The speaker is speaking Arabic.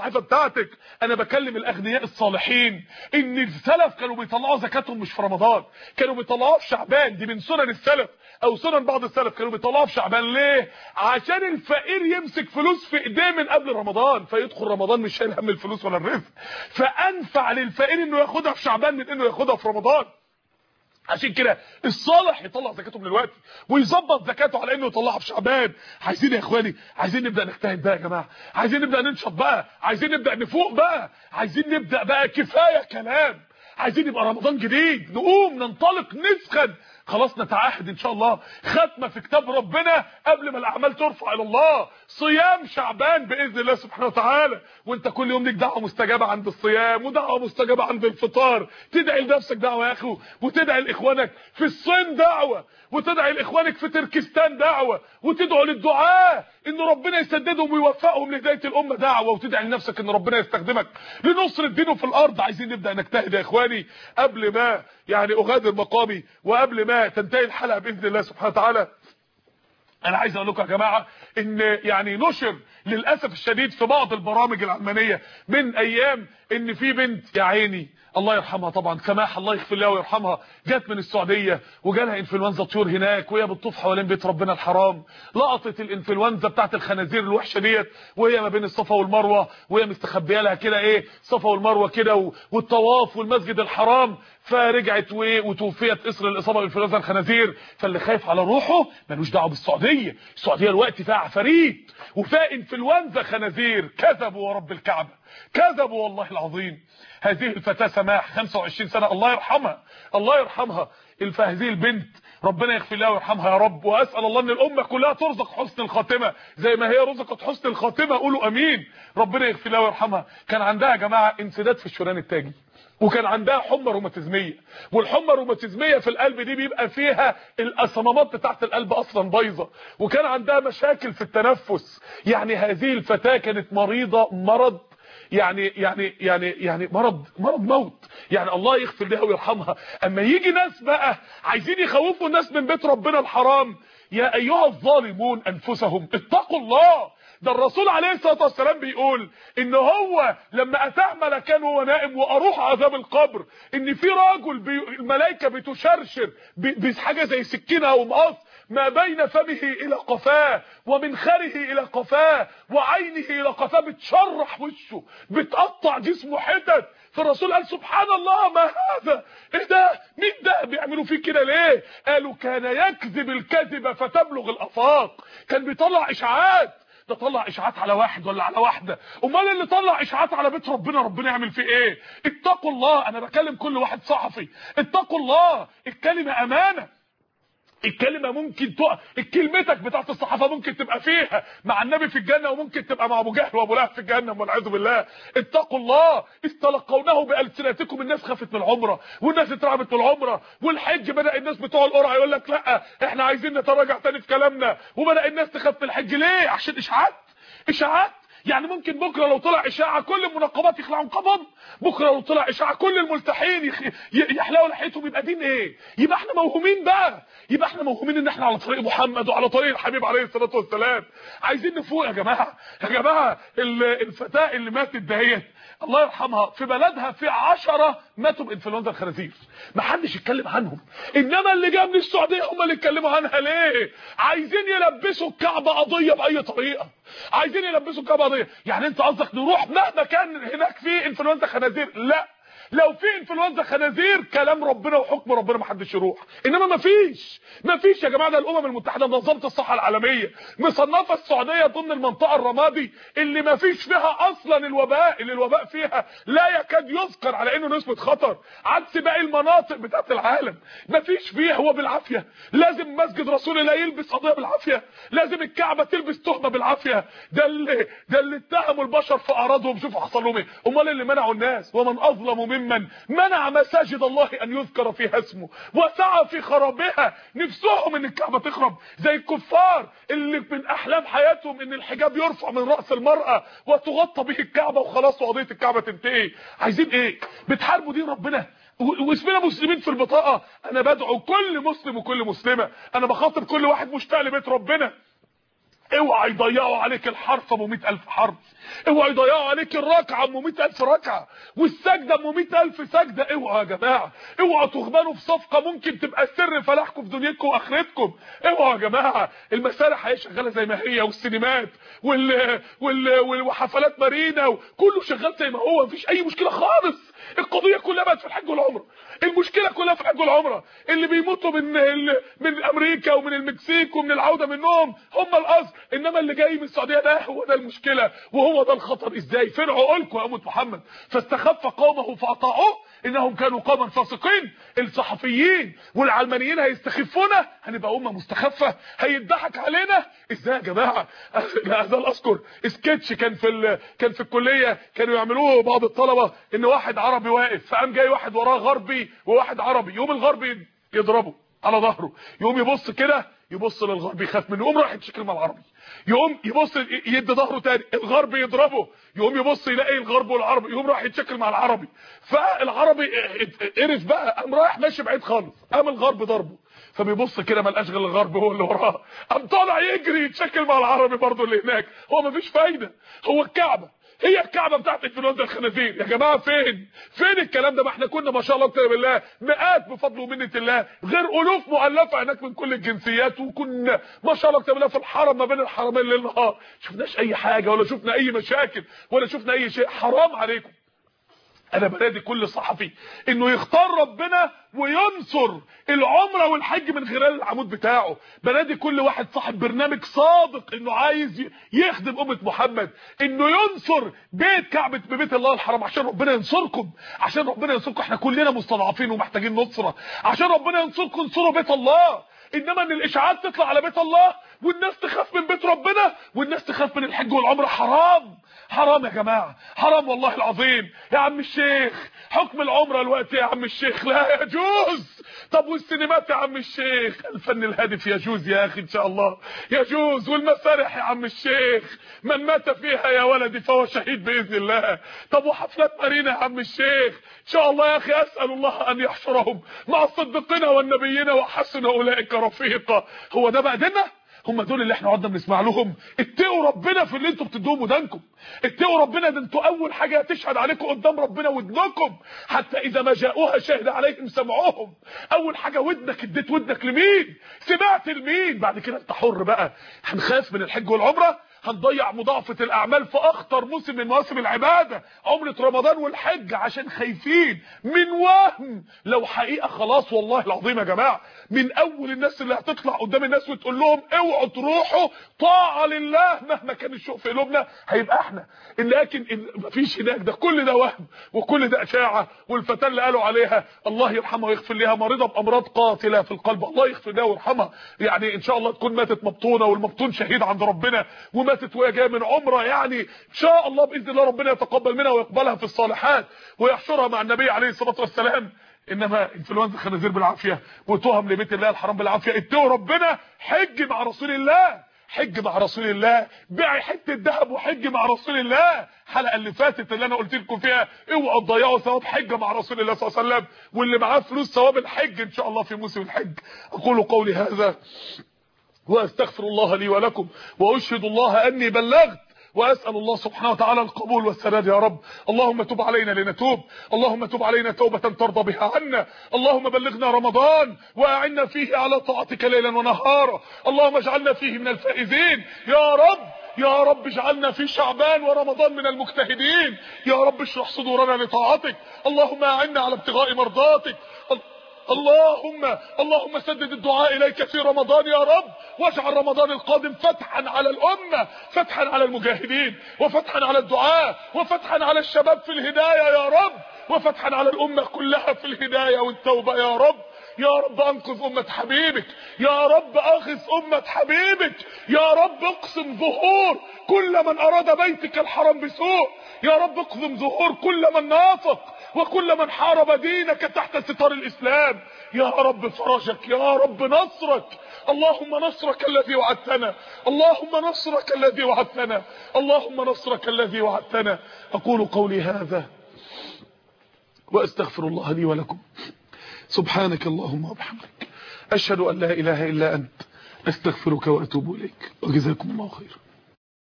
بتاعتك. انا بكلم الاغنياء الصالحين ان السلف كانوا بيطلعوا زكاتهم مش في رمضان، كانوا بيطلعوها في شعبان. دي من سنن السلف او سنن بعض السلف، كانوا بيطلعوها في شعبان. ليه؟ عشان الفقير يمسك فلوس في ايديه من قبل رمضان، فيدخل رمضان مش شايل هم الفلوس ولا الرزق. فانفع للفقير انه ياخدها في شعبان من انه ياخدها في رمضان. عشان كده الصالح يطلع زكاته من الوقت ويظبط زكاته على انه يطلعها في شعبان. عايزين يا اخواني، عايزين نبدا نجتهد بقى يا جماعه، عايزين نبدا ننشط بقى، عايزين نبدا نفوق بقى، عايزين نبدا بقى. كفايه كلام، عايزين يبقى رمضان جديد، نقوم ننطلق نسخن. خلاص نتعهد ان شاء الله ختمه في كتاب ربنا قبل ما الاعمال ترفع الى الله، صيام شعبان باذن الله سبحانه وتعالى. وانت كل يوم ليك دعوه مستجابه عند الصيام ودعوه مستجابه عند الفطار. تدعي لنفسك دعوه يا اخي، وتدعي لاخوانك في الصين دعوه، وتدعي لاخوانك في تركستان دعوه، وتدعو للدعاء ان ربنا يسددهم ويوفقهم لهدايه الامه دعوه، وتدعي لنفسك ان ربنا يستخدمك لنصر الدين في الارض. عايزين نبدا نجتهد يا اخواني قبل ما يعني اغادر مقامي وقبل ما تنتهي الحلقه باذن الله سبحانه وتعالى. انا عايز اقول لكم يا جماعه ان يعني نشر للاسف الشديد في بعض البرامج العلمانيه من ايام ان في بنت يا عيني الله يرحمها طبعا سماح الله يغفر لها ويرحمها، جت من السعوديه وجالها انفلونزا طيور هناك، وهي بتطوف حوالين بيت ربنا الحرام، لقطت الانفلونزا بتاعت الخنازير الوحشه ديت وهي ما بين الصفا والمروه، وهي مستخبيه لها كده ايه صفا والمروه كده والطواف والمسجد الحرام، فرجعت وتوفيت اسر الاصابه بانفلونزا الخنازير. فاللي خايف على روحه ملوش دعوه بالسعوديه، السعوديه الوقت فيها عفاريت وفيها انفلونزا خنازير. كذبوا ورب الكعبه، كذبوا والله العظيم. هذه الفتاه سماح 25 سنه الله يرحمها، الله يرحمها. هذه البنت ربنا يغفر لها ويرحمها يا رب، واسال الله ان الامه كلها ترزق حسن الخاتمه زي ما هي رزقت حسن الخاتمه. قولوا امين. ربنا يغفر لها ويرحمها. كان عندها يا جماعه انسداد في الشريان التاجي، وكان عندها حمى روماتيزميه، والحمى الروماتيزميه في القلب دي بيبقى فيها الصمامات بتاعه القلب اصلا بايظه، وكان عندها مشاكل في التنفس. يعني هذه الفتاه كانت مريضه مرض يعني مرض موت. يعني الله يغفر لها ويرحمها. اما يجي ناس بقى عايزين يخوفوا الناس من بيت ربنا الحرام، يا ايها الظالمون انفسهم اتقوا الله. ده الرسول عليه الصلاه والسلام بيقول ان هو لما اتاه ملكان وهو نائم واروح عذاب القبر ان في راجل الملائكه بتشرشر بحاجه زي سكينه او مقص ما بين فمه الى قفاه ومنخره الى قفاه وعينه الى قفاه، بتشرح وشه بتقطع جسمه حتت. فالرسول قال سبحان الله ما هذا، ايه ده؟ مين ده؟ بيعملوا فيه كده ليه؟ قالوا كان يكذب الكذبه فتبلغ الافاق، كان بيطلع اشاعات. ده طلع اشاعات على واحد ولا على واحده، امال اللي طلع اشاعات على بيت ربنا ربنا يعمل فيه ايه؟ اتقوا الله. انا بكلم كل واحد صحفي، اتقوا الله. الكلمه امانه، الكلمه ممكن كلمتك بتاعت الصحافه ممكن تبقى فيها مع النبي في الجنه، وممكن تبقى مع ابو جهل وابو لهب في الجنه والعياذ بالله. اتقوا الله. استلقونه بالسنتكم. الناس خافت من العمره والناس اترعبت من العمره والحج، بدا الناس بتوع القرعه يقول لك لا احنا عايزين نتراجع تاني في كلامنا، وبدا الناس تخاف من الحج. ليه؟ عشان اشاعات. اشاعات يعني ممكن بكره لو طلع اشاعه كل المنقبات يخلعوا نقابهم، بكره لو طلع اشاعه كل الملتحين يحلقوا لحيتهم. يبقى دين ايه؟ يبقى احنا موهومين بقى، يبقى احنا موهومين ان احنا على طريق محمد وعلى طريق الحبيب عليه الصلاه والسلام. عايزين نفوق يا جماعه. يا جماعه الفتاه اللي ماتت دهيت الله يرحمها في بلدها في 10 ماتوا بانفلونزا الخنازير، ما حدش يتكلم عنهم، انما اللي جاء من السعوديه هم اللي اتكلموا عنها. ليه؟ عايزين يلبسوا الكعبه قضيه باي طريقه، عايزين يلبسوا الكعبه قضيه. يعني انت قصدك نروح مهما كان هناك في انفلونزا خنازير؟ لا، لو في انفلونزا خنازير كلام ربنا وحكم ربنا ما حدش يروح، انما ما فيش يا جماعه. ده الامم المتحده منظمه الصحه العالميه مصنفه السعوديه ضمن المنطقه الرمادي اللي ما فيش فيها اصلا الوباء، اللي الوباء فيها لا يكاد يذكر على انه نسبه خطر، عكس باقي المناطق بتاعت العالم. ما فيش فيها، هو بالعافيه. لازم مسجد رسول الله يلبس قضيه بالعافيه، لازم الكعبه تلبس تهمه بالعافيه. ده اللي اتهموا البشر في اعراضهم، شوفوا حصل لهم ايه. امال اللي منعوا الناس؟ ومن اظلم ممن منع مساجد الله ان يذكر فيها اسمه وسعى في خرابها. نفسهم ان الكعبه تخرب زي الكفار اللي من احلام حياتهم ان الحجاب يرفع من راس المراه وتغطى به الكعبه وخلاص وقضيه الكعبه تنتهي. عايزين ايه؟ بتحاربوا دين ربنا واسمنا مسلمين في البطاقه. انا بدعو كل مسلم وكل مسلمه، انا بخاطب كل واحد مشتاق لبيت ربنا، اوعى يضيعوا عليك الحرف ابو 100,000 حرف، اوعى يضيعوا عليك الركعه ابو 100,000 ركعه، والسجده ابو 100,000 سجده. اوعى يا جماعه، اوعى تغبنوا في صفقه ممكن تبقى سر فلاحكم في دنيتكم واخرتكم. اوعى يا جماعه، المسارح هي شغاله زي ما هي، والسينمات وحفلات مارينا وكله شغال زي ما هو، مفيش اي مشكله خالص. القضيه كلها بقت في الحج والعمره، المشكله كلها في الحج والعمره. اللي بيموتوا من امريكا ومن المكسيك ومن العوده منهم هم الاصل، انما اللي جاي من السعوديه ده هو ده المشكله وهو ده الخطر. ازاي؟ فين عقولكم يا امه محمد؟ فاستخف قومه فاطاعوه انهم كانوا قوما فاسقين. الصحفيين والعلمانيين هيستخفونا، هنبقى امه مستخفه، هيضحك علينا. ازاي يا جماعه؟ لا ازال اذكر سكتش كان في الكليه، كانوا يعملوه بعض الطلبه، ان واحد عربي واقف، فقام جاي واحد وراه غربي وواحد عربي، يقوم الغربي يضربه على ظهره، يقوم يبص كده، يبص للغربي يخاف منه، يقوم راح يتشكل مع العربي، يقوم يبص يدي ظهره تاني، الغربي يضربه، يقوم يبص يلاقي الغرب والعربي، يقوم راح يتشكل مع العربي. فالعربي قرف بقى، قام رايح ماشي بعيد خالص، قام الغرب ضربه، فبيبص كده ما لقاش غير الغرب هو اللي وراه، قام طالع يجري يتشكل مع العربي برضه اللي هناك. هو مفيش فايده، هو الكعبه هي الكعبه بتاعت انفلونزا الخنازير يا جماعه. فين الكلام ده؟ ما احنا كنا ما شاء الله اكتر بالله مئات بفضل ومنه الله، غير الوف مؤلفه هناك من كل الجنسيات، وكنا ما شاء الله اكتر بالله في الحرم ما بين الحرمين ليل نهار، شفناش اي حاجه ولا شفنا اي مشاكل ولا شفنا اي شيء. حرام عليكم. انا بنادي كل صحفي انه يختار ربنا وينصر العمره والحج من خلال العمود بتاعه. بنادي كل واحد صاحب برنامج صادق انه عايز يخدم امه محمد انه ينصر ببيت الله الحرام، عشان ربنا ينصركم، عشان ربنا ينصركم. احنا كلنا مستضعفين ومحتاجين نصره، عشان ربنا ينصركم انصروا بيت الله. انما ان الاشاعات تطلع على بيت الله والناس تخاف من بيت ربنا والناس تخاف من الحج والعمره، حرام حرام يا جماعه، حرام والله العظيم. يا عم الشيخ حكم العمره الوقت يا عم الشيخ لا يجوز. طب والسينمات يا عم الشيخ؟ الفن الهادف يجوز يا اخي ان شاء الله يجوز. والمسارح يا عم الشيخ من مات فيها يا ولدي فهو شهيد باذن الله. طب وحفلات مارينا يا عم الشيخ؟ ان شاء الله يا اخي اسال الله ان يحشرهم مع الصديقين والنبيين وحسن اولئك رفيقا. هو ده بقى ديننا؟ هم دول اللي احنا قعدنا بنسمع لهم؟ اتقوا ربنا في اللي انتوا بتدوهم ودانكم، اتقوا ربنا. ده انتوا اول حاجه هتشهد عليكم قدام ربنا ودنكم، حتى اذا ما جاءوها شهد عليهم سمعهم. اول حاجه ودنك، اديت ودنك لمين؟ سمعت لمين؟ بعد كده انت حر بقى. هنخاف من الحج والعمره؟ هنضيع مضاعفه الاعمال في اخطر موسم من مواسم العباده، عمره رمضان والحج، عشان خايفين من وهم. لو حقيقه خلاص والله العظيم يا جماعه، من اول الناس اللي هتطلع قدام الناس وتقول لهم اوعوا تروحوا طاعه لله مهما كان الشوق في قلوبنا، هيبقى احنا. لكن مفيش هناك، ده كل ده وهم وكل ده اشاعه. والفتاه اللي قالوا عليها الله يرحمها ويغفر لها مريضه بامراض قاتله في القلب، الله يغفر لها ويرحمها، يعني ان شاء الله تكون ماتت مبطونه، والمبطون شهيد عند ربنا، وماتت وهي جايه من عمره، يعني ان شاء الله باذن الله ربنا يتقبل منها ويقبلها في الصالحات ويحشرها مع النبي عليه الصلاه والسلام. انما انفلونزا الخنازير بالعافيه وتهم لبيت الله الحرام بالعافيه. اتقوا ربنا، حج مع رسول الله، حج مع رسول الله، بيعي حته ذهب وحج مع رسول الله. الحلقه اللي فاتت اللي انا قلت لكم فيها اوعوا تضيعوا ثواب حجه مع رسول الله صلى الله عليه وسلم، واللي معاه فلوس ثواب الحج ان شاء الله في موسم الحج. اقول قولي هذا واستغفر الله لي ولكم واشهد الله اني بلغت، واسال الله سبحانه وتعالى القبول والسداد يا رب. اللهم تب علينا لنتوب، اللهم تب علينا توبه ترضى بها عنا، اللهم بلغنا رمضان واعنا فيه على طاعتك ليلا ونهارا، اللهم اجعلنا فيه من الفائزين يا رب. يا رب اجعلنا في شعبان ورمضان من المجتهدين يا رب. اشرح صدورنا لطاعتك، اللهم اعنا على ابتغاء مرضاتك. اللهم سدد الدعاء اليك في رمضان يا رب، واجعل رمضان القادم فتحا على الامه، فتحا على المجاهدين، وفتحا على الدعاء، وفتحا على الشباب في الهدايه يا رب، وفتحا على الامه كلها في الهدايه والتوبه يا رب. يا رب انقذ امه حبيبك، يا رب اغث امه حبيبك، يا رب اقسم ظهور كل من اراد بيتك الحرام بسوء، يا رب اقسم ظهور كل من نافق وكل من حارب دينك تحت ستار الاسلام. يا رب فرجك، يا رب نصرك، اللهم نصرك الذي وعدتنا، اللهم نصرك الذي وعدتنا، اللهم نصرك الذي وعدتنا. اقول قولي هذا واستغفر الله لي ولكم. سبحانك اللهم وبحمدك، اشهد ان لا اله الا انت، استغفرك واتوب اليك، وجزاكم الله خيرا.